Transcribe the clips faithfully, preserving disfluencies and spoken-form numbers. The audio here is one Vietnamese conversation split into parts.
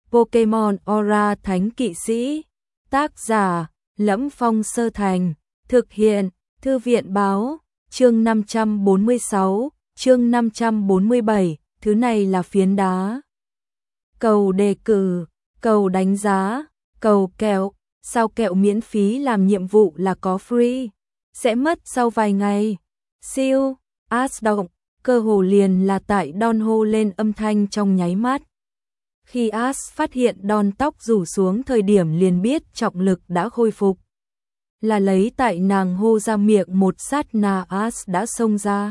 Pokemon Aura Thánh Kỵ Sĩ. Tác giả Lẫm Phong Sơ Thành. Thực hiện Thư viện Báo. Chương năm trăm bốn mươi sáu, chương năm trăm bốn mươi bảy, thứ này là phiến đá. Cầu đề cử, cầu đánh giá, cầu kẹo, sao kẹo miễn phí làm nhiệm vụ là có free, sẽ mất sau vài ngày. Siêu, As động, cơ hồ liền là tại Don hô lên âm thanh trong nháy mắt. Khi As phát hiện Don tóc rủ xuống thời điểm liền biết trọng lực đã khôi phục. Là lấy tại nàng hô ra miệng một sát na As đã xông ra.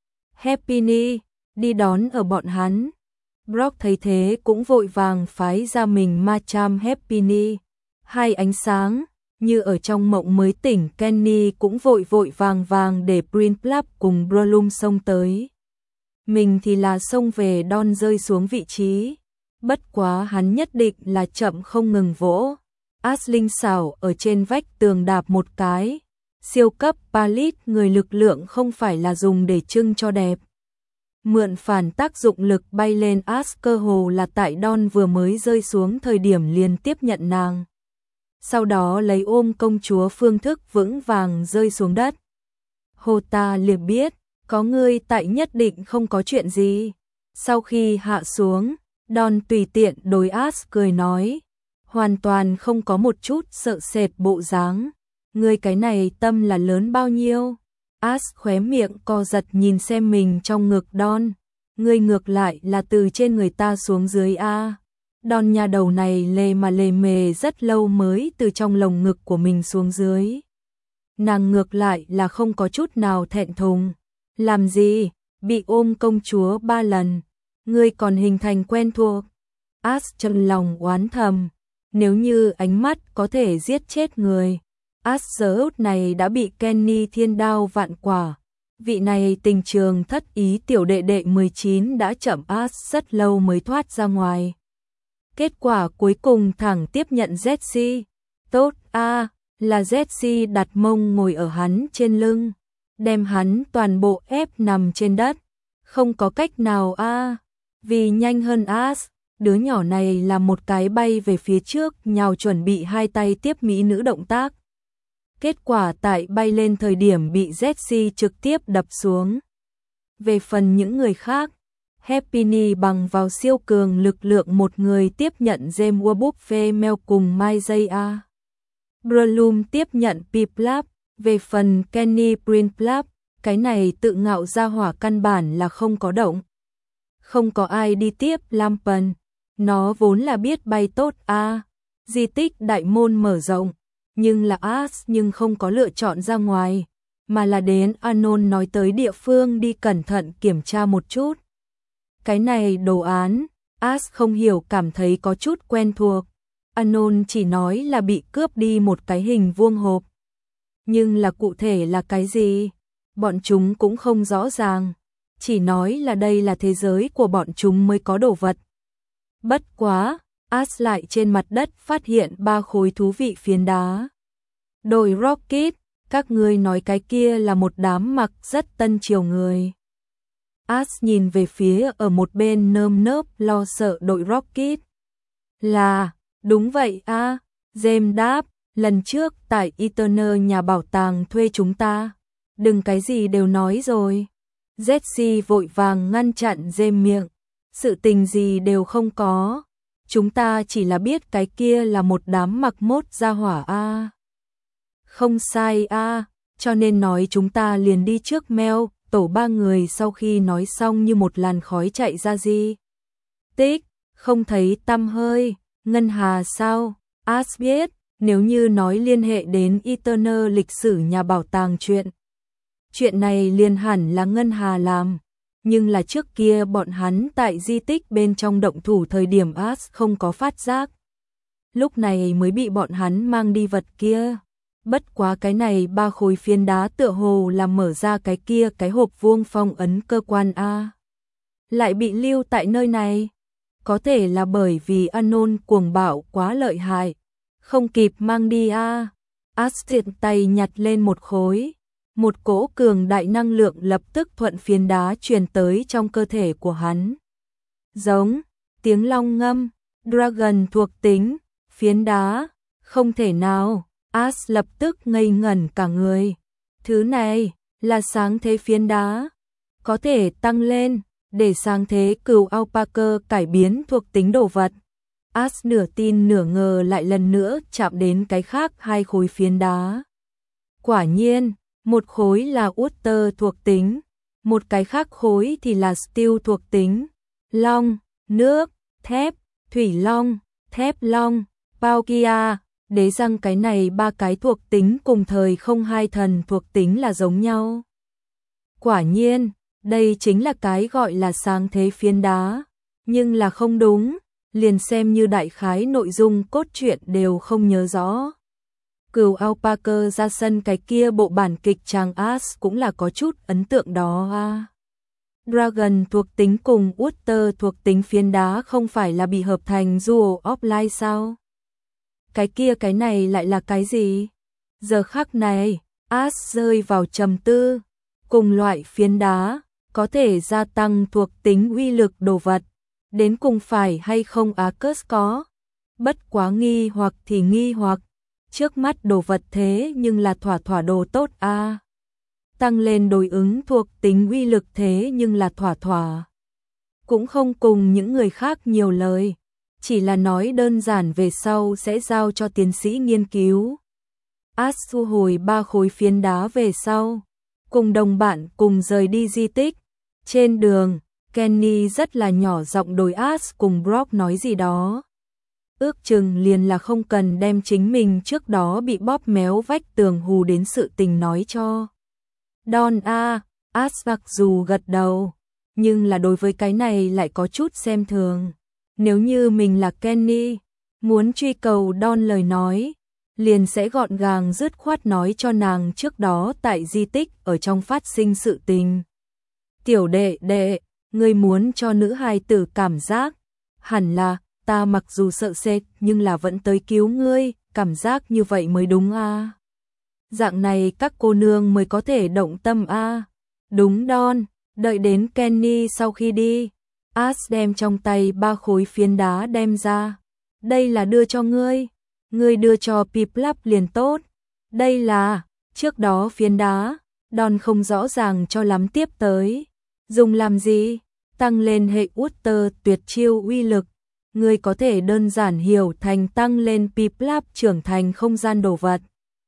Happiny, đi đón ở bọn hắn. Brock thấy thế cũng vội vàng phái ra mình Machamp Happiny. Hai ánh sáng, như ở trong mộng mới tỉnh Kenny cũng vội vội vàng vàng để Prinplup cùng Breloom xông tới. Mình thì là xông về Don rơi xuống vị trí. Bất quá hắn nhất định là chậm không ngừng vỗ. As linh xảo ở trên vách tường đạp một cái. Siêu cấp Palit người lực lượng không phải là dùng để trưng cho đẹp. Mượn phản tác dụng lực bay lên As cơ hồ là tại Don vừa mới rơi xuống thời điểm liền tiếp nhận nàng. Sau đó lấy ôm công chúa phương thức vững vàng rơi xuống đất. Hồ ta liền biết, có ngươi tại nhất định không có chuyện gì. Sau khi hạ xuống, Don tùy tiện đối As cười nói. Hoàn toàn không có một chút sợ sệt bộ dáng. Ngươi cái này tâm là lớn bao nhiêu? As khóe miệng co giật nhìn xem mình trong ngực Don. Ngươi ngược lại là từ trên người ta xuống dưới a. Don nhà đầu này lề mà lề mề rất lâu mới từ trong lồng ngực của mình xuống dưới. Nàng ngược lại là không có chút nào thẹn thùng. Làm gì? Bị ôm công chúa ba lần. Ngươi còn hình thành quen thuộc. As trong lòng oán thầm. Nếu như ánh mắt có thể giết chết người. As giờ này đã bị Kenny thiên đao vạn quả. Vị này tình trường thất ý tiểu đệ đệ mười chín đã chậm As rất lâu mới thoát ra ngoài. Kết quả cuối cùng thẳng tiếp nhận Jessie. Tốt a, à, là Jessie đặt mông ngồi ở hắn trên lưng. Đem hắn toàn bộ ép nằm trên đất. Không có cách nào a, à, vì nhanh hơn As. Đứa nhỏ này là một cái bay về phía trước nhào chuẩn bị hai tay tiếp mỹ nữ động tác. Kết quả tại bay lên thời điểm bị Jessie trực tiếp đập xuống. Về phần những người khác, Happiny bằng vào siêu cường lực lượng một người tiếp nhận Gem Warbuff Mel cùng Mai Jaya. Breloom tiếp nhận Piplup, về phần Kenny Prinplup, cái này tự ngạo ra hỏa căn bản là không có động. Không có ai đi tiếp Lampen. Nó vốn là biết bay tốt a, à, di tích đại môn mở rộng, nhưng là As nhưng không có lựa chọn ra ngoài, mà là đến Anon nói tới địa phương đi cẩn thận kiểm tra một chút. Cái này đồ án, As không hiểu cảm thấy có chút quen thuộc. Anon chỉ nói là bị cướp đi một cái hình vuông hộp. Nhưng là cụ thể là cái gì? Bọn chúng cũng không rõ ràng. Chỉ nói là đây là thế giới của bọn chúng mới có đồ vật. Bất quá, As lại trên mặt đất phát hiện ba khối thú vị phiến đá. Đội Rocket, các ngươi nói cái kia là một đám mặc rất tân triều người. As nhìn về phía ở một bên nơm nớp lo sợ đội Rocket. Là, đúng vậy a, à, James đáp, lần trước tại Eternal nhà bảo tàng thuê chúng ta. Đừng cái gì đều nói rồi. Jessie vội vàng ngăn chặn James miệng. Sự tình gì đều không có. Chúng ta chỉ là biết cái kia là một đám mặc mốt ra hỏa a. À. Không sai a, à, cho nên nói chúng ta liền đi trước Mel. Tổ ba người sau khi nói xong như một làn khói chạy ra gì. Tích, không thấy tăm hơi. Ngân Hà sao? As biết, nếu như nói liên hệ đến Eternal lịch sử nhà bảo tàng chuyện. Chuyện này liền hẳn là Ngân Hà làm. Nhưng là trước kia bọn hắn tại di tích bên trong động thủ thời điểm As không có phát giác. Lúc này mới bị bọn hắn mang đi vật kia. Bất quá cái này ba khối phiến đá tựa hồ là mở ra cái kia cái hộp vuông phong ấn cơ quan A. Lại bị lưu tại nơi này. Có thể là bởi vì Anon cuồng bạo quá lợi hại. Không kịp mang đi A. As tiện tay nhặt lên một khối. Một cỗ cường đại năng lượng lập tức thuận phiến đá truyền tới trong cơ thể của hắn. Giống, tiếng long ngâm, Dragon thuộc tính, phiến đá, không thể nào, Ash lập tức ngây ngẩn cả người. Thứ này, là sáng thế phiến đá, có thể tăng lên, để sáng thế cừu alpaca cải biến thuộc tính đồ vật. Ash nửa tin nửa ngờ lại lần nữa chạm đến cái khác hai khối phiến đá. Quả nhiên, một khối là water thuộc tính, một cái khác khối thì là steel thuộc tính. Long, nước, thép, thủy long, thép long, Palkia, đế răng cái này ba cái thuộc tính cùng thời không hai thần thuộc tính là giống nhau. Quả nhiên, đây chính là cái gọi là sáng thế phiến đá, nhưng là không đúng, liền xem như đại khái nội dung cốt truyện đều không nhớ rõ. Cừu alpaca ra sân cái kia bộ bản kịch chàng Ash cũng là có chút ấn tượng đó à. Dragon thuộc tính cùng water thuộc tính phiến đá không phải là bị hợp thành Jewel of Light sao? Cái kia cái này lại là cái gì? Giờ khắc này, Ash rơi vào trầm tư, cùng loại phiến đá, có thể gia tăng thuộc tính uy lực đồ vật, đến cùng phải hay không Arcus có? Bất quá nghi hoặc thì nghi hoặc, trước mắt đồ vật thế nhưng là thỏa thỏa đồ tốt a. À. Tăng lên đối ứng thuộc tính uy lực thế nhưng là thỏa thỏa. Cũng không cùng những người khác nhiều lời, chỉ là nói đơn giản về sau sẽ giao cho tiến sĩ nghiên cứu. Ash thu hồi ba khối phiến đá về sau, cùng đồng bạn cùng rời đi di tích. Trên đường, Kenny rất là nhỏ giọng đối Ash cùng Brock nói gì đó. Ước chừng liền là không cần đem chính mình trước đó bị bóp méo vách tường hù đến sự tình nói cho. Don a, Ash mặc dù gật đầu, nhưng là đối với cái này lại có chút xem thường. Nếu như mình là Kenny, muốn truy cầu Don lời nói, liền sẽ gọn gàng dứt khoát nói cho nàng trước đó tại di tích ở trong phát sinh sự tình. Tiểu đệ đệ, ngươi muốn cho nữ hài tử cảm giác, hẳn là, ta mặc dù sợ sệt nhưng là vẫn tới cứu ngươi, cảm giác như vậy mới đúng a. À. Dạng này các cô nương mới có thể động tâm a. À. Đúng Don, đợi đến Kenny sau khi đi, Ash đem trong tay ba khối phiến đá đem ra. Đây là đưa cho ngươi, ngươi đưa cho Piplup liền tốt. Đây là, trước đó phiến đá, Don không rõ ràng cho lắm tiếp tới. Dùng làm gì? Tăng lên hệ water tuyệt chiêu uy lực. Ngươi có thể đơn giản hiểu thành tăng lên Piplup trưởng thành không gian đồ vật.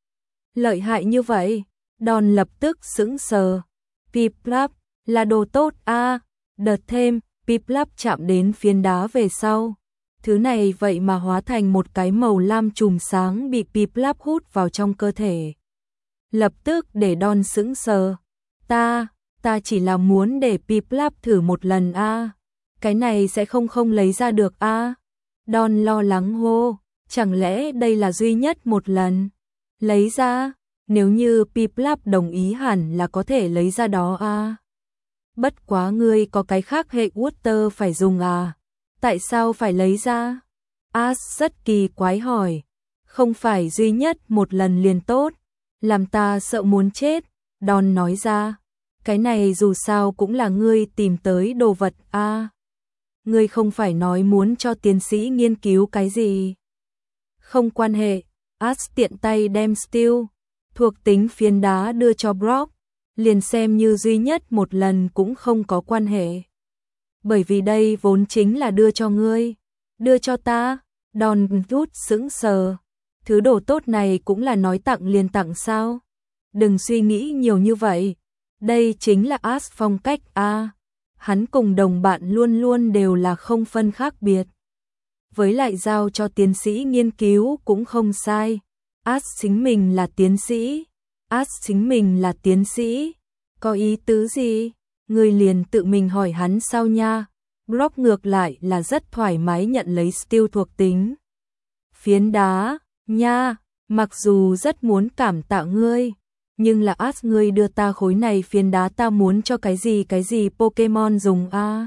Lợi hại như vậy, Don lập tức sững sờ. Piplup là đồ tốt a. À. Đợt thêm, Piplup chạm đến phiến đá về sau. Thứ này vậy mà hóa thành một cái màu lam chùm sáng bị Piplup hút vào trong cơ thể. Lập tức để Don sững sờ. Ta, ta chỉ là muốn để Piplup thử một lần a. À. Cái này sẽ không không lấy ra được a. À. Don lo lắng hô, chẳng lẽ đây là duy nhất một lần? Lấy ra, nếu như Piplup đồng ý hẳn là có thể lấy ra đó a. À. Bất quá ngươi có cái khác hệ water phải dùng à? Tại sao phải lấy ra? Ash rất kỳ quái hỏi. Không phải duy nhất một lần liền tốt, làm ta sợ muốn chết. Don nói ra, cái này dù sao cũng là ngươi tìm tới đồ vật a. À. Ngươi không phải nói muốn cho tiến sĩ nghiên cứu cái gì? Không quan hệ. Ash tiện tay đem steel thuộc tính phiến đá đưa cho Brock, liền xem như duy nhất một lần cũng không có quan hệ. Bởi vì đây vốn chính là đưa cho ngươi, đưa cho ta. Don rút sững sờ. Thứ đồ tốt này cũng là nói tặng liền tặng sao? Đừng suy nghĩ nhiều như vậy. Đây chính là Ash phong cách a. À. Hắn cùng đồng bạn luôn luôn đều là không phân khác biệt. Với lại giao cho tiến sĩ nghiên cứu cũng không sai. Ash chính mình là tiến sĩ. Ash chính mình là tiến sĩ. Có ý tứ gì? Người liền tự mình hỏi hắn sao nha. Brock ngược lại là rất thoải mái nhận lấy steel thuộc tính. Phiến đá, nha, mặc dù rất muốn cảm tạ ngươi, nhưng là Ash ngươi đưa ta khối này phiến đá ta muốn cho cái gì cái gì Pokemon dùng a. À?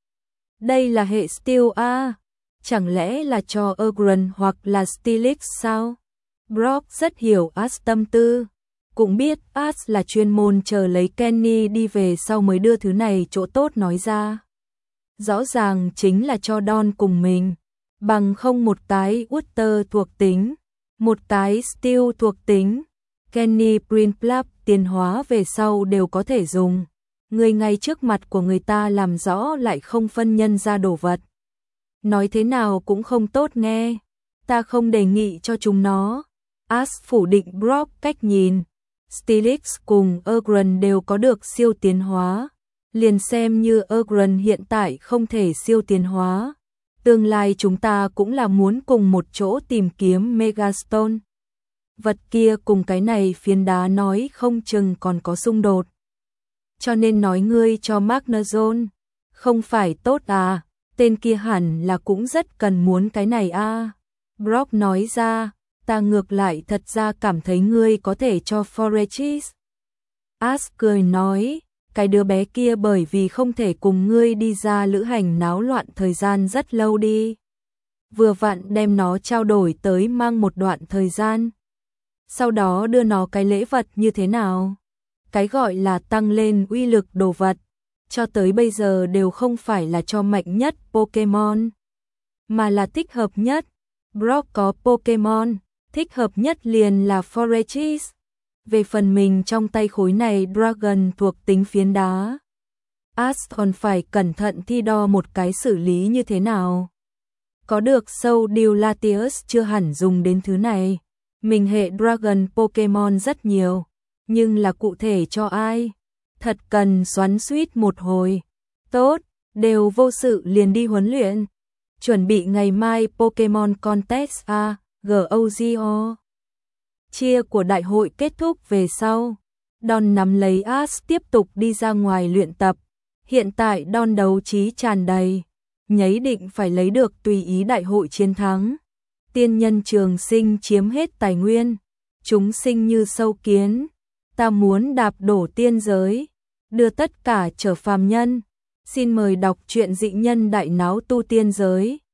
Đây là hệ steel a. À? Chẳng lẽ là cho Aggron hoặc là Steelix sao? Brock rất hiểu Ash tâm tư, cũng biết Ash là chuyên môn chờ lấy Kenny đi về sau mới đưa thứ này chỗ tốt nói ra. Rõ ràng chính là cho Don cùng mình. bằng không một cái Water thuộc tính, một cái Steel thuộc tính, Kenny Prince tiến hóa về sau đều có thể dùng. Người ngay trước mặt của người ta làm rõ lại không phân nhân ra đồ vật. Nói thế nào cũng không tốt nghe, ta không đề nghị cho chúng nó. Ash phủ định Brock cách nhìn. Steelix cùng Ygritte đều có được siêu tiến hóa, liền xem như Ygritte hiện tại không thể siêu tiến hóa. Tương lai chúng ta cũng là muốn cùng một chỗ tìm kiếm Megastone. Vật kia cùng cái này phiến đá nói không chừng còn có xung đột. Cho nên nói ngươi cho Magnezone, không phải tốt à, tên kia hẳn là cũng rất cần muốn cái này a. À. Brock nói ra, ta ngược lại thật ra cảm thấy ngươi có thể cho Forechis. Ash cười nói, cái đứa bé kia bởi vì không thể cùng ngươi đi ra lữ hành náo loạn thời gian rất lâu đi. Vừa vặn đem nó trao đổi tới mang một đoạn thời gian. Sau đó đưa nó cái lễ vật như thế nào? Cái gọi là tăng lên uy lực đồ vật, cho tới bây giờ đều không phải là cho mạnh nhất Pokemon, mà là thích hợp nhất. Brock có Pokemon, thích hợp nhất liền là Forechis. Về phần mình trong tay khối này Dragon thuộc tính phiến đá, Ash còn phải cẩn thận thi đo một cái xử lý như thế nào. Có được sâu điều Latius chưa hẳn dùng đến thứ này. Mình hệ Dragon Pokemon rất nhiều, nhưng là cụ thể cho ai? Thật cần xoắn xuýt một hồi. Tốt, đều vô sự liền đi huấn luyện. Chuẩn bị ngày mai Pokemon Contest A, G O G O. Chia của đại hội kết thúc về sau, Don nắm lấy Ash tiếp tục đi ra ngoài luyện tập. Hiện tại Don đấu trí tràn đầy, nhấy định phải lấy được tùy ý đại hội chiến thắng. Tiên nhân trường sinh chiếm hết tài nguyên, chúng sinh như sâu kiến, ta muốn đạp đổ tiên giới, đưa tất cả trở phàm nhân. Xin mời đọc truyện Dị Nhân Đại Náo Tu Tiên Giới.